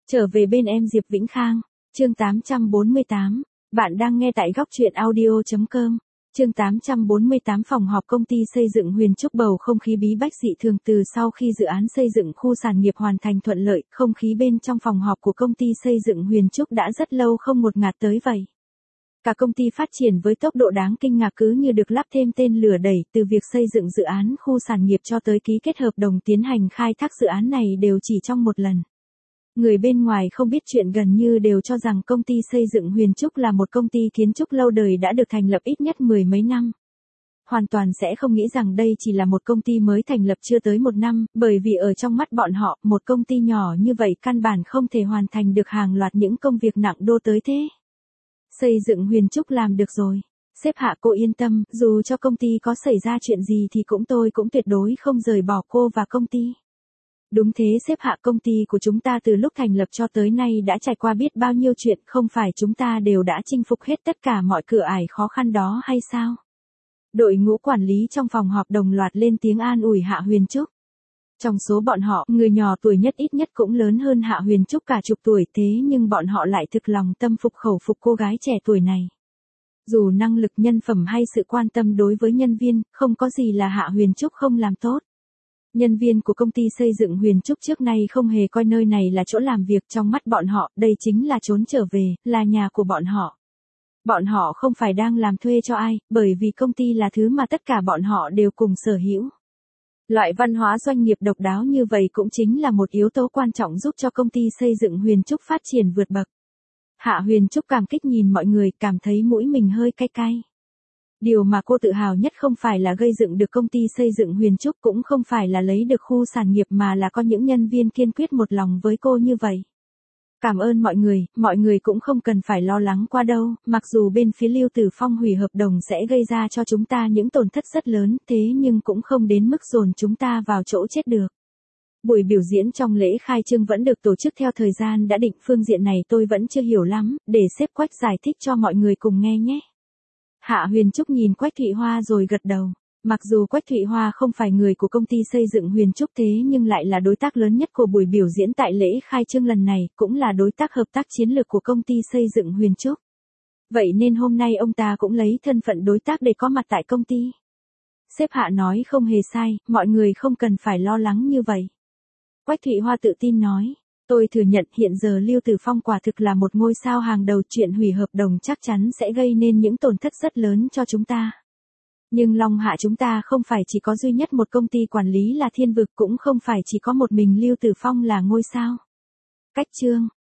Trở về bên em Diệp Vĩnh Khang, chương 848, bạn đang nghe tại góc truyện audio.com. Chương 848 phòng họp công ty xây dựng Huyền Trúc bầu không khí bí bách dị thường từ sau khi dự án xây dựng khu sản nghiệp hoàn thành thuận lợi, không khí bên trong phòng họp của công ty xây dựng Huyền Trúc đã rất lâu không ngột ngạt tới vậy. Cả công ty phát triển với tốc độ đáng kinh ngạc cứ như được lắp thêm tên lửa đẩy, từ việc xây dựng dự án khu sản nghiệp cho tới ký kết hợp đồng tiến hành khai thác dự án này đều chỉ trong một lần. Người bên ngoài không biết chuyện gần như đều cho rằng công ty xây dựng Huyền Trúc là một công ty kiến trúc lâu đời đã được thành lập ít nhất mười mấy năm. Hoàn toàn sẽ không nghĩ rằng đây chỉ là một công ty mới thành lập chưa tới một năm, bởi vì ở trong mắt bọn họ, một công ty nhỏ như vậy căn bản không thể hoàn thành được hàng loạt những công việc nặng đô tới thế. Xây dựng Huyền Trúc làm được rồi. Sếp Hạ cô yên tâm, dù cho công ty có xảy ra chuyện gì thì tôi cũng tuyệt đối không rời bỏ cô và công ty. Đúng thế sếp Hạ, công ty của chúng ta từ lúc thành lập cho tới nay đã trải qua biết bao nhiêu chuyện, không phải chúng ta đều đã chinh phục hết tất cả mọi cửa ải khó khăn đó hay sao? Đội ngũ quản lý trong phòng họp đồng loạt lên tiếng an ủi Hạ Huyền Trúc. Trong số bọn họ, người nhỏ tuổi nhất ít nhất cũng lớn hơn Hạ Huyền Trúc cả chục tuổi, thế nhưng bọn họ lại thực lòng tâm phục khẩu phục cô gái trẻ tuổi này. Dù năng lực nhân phẩm hay sự quan tâm đối với nhân viên, không có gì là Hạ Huyền Trúc không làm tốt. Nhân viên của công ty xây dựng Huyền Trúc trước nay không hề coi nơi này là chỗ làm việc, trong mắt bọn họ, đây chính là trốn trở về, là nhà của bọn họ. Bọn họ không phải đang làm thuê cho ai, bởi vì công ty là thứ mà tất cả bọn họ đều cùng sở hữu. Loại văn hóa doanh nghiệp độc đáo như vậy cũng chính là một yếu tố quan trọng giúp cho công ty xây dựng Huyền Trúc phát triển vượt bậc. Hạ Huyền Trúc cảm kích nhìn mọi người, cảm thấy mũi mình hơi cay cay. Điều mà cô tự hào nhất không phải là gây dựng được công ty xây dựng Huyền Trúc, cũng không phải là lấy được khu sản nghiệp, mà là có những nhân viên kiên quyết một lòng với cô như vậy. Cảm ơn mọi người cũng không cần phải lo lắng quá đâu, mặc dù bên phía Lưu Tử Phong hủy hợp đồng sẽ gây ra cho chúng ta những tổn thất rất lớn, thế nhưng cũng không đến mức dồn chúng ta vào chỗ chết được. Buổi biểu diễn trong lễ khai trương vẫn được tổ chức theo thời gian đã định, phương diện này tôi vẫn chưa hiểu lắm, để sếp Quách giải thích cho mọi người cùng nghe nhé. Hạ Huyền Trúc nhìn Quách Thụy Hoa rồi gật đầu. Mặc dù Quách Thụy Hoa không phải người của công ty xây dựng Huyền Trúc, thế nhưng lại là đối tác lớn nhất của buổi biểu diễn tại lễ khai trương lần này, cũng là đối tác hợp tác chiến lược của công ty xây dựng Huyền Trúc. Vậy nên hôm nay ông ta cũng lấy thân phận đối tác để có mặt tại công ty. Sếp Hạ nói không hề sai, mọi người không cần phải lo lắng như vậy. Quách Thụy Hoa tự tin nói. Tôi thừa nhận hiện giờ Lưu Tử Phong quả thực là một ngôi sao hàng đầu, chuyện hủy hợp đồng chắc chắn sẽ gây nên những tổn thất rất lớn cho chúng ta. Nhưng Long Hạ chúng ta không phải chỉ có duy nhất một công ty quản lý là Thiên Vực, cũng không phải chỉ có một mình Lưu Tử Phong là ngôi sao. Cách chương,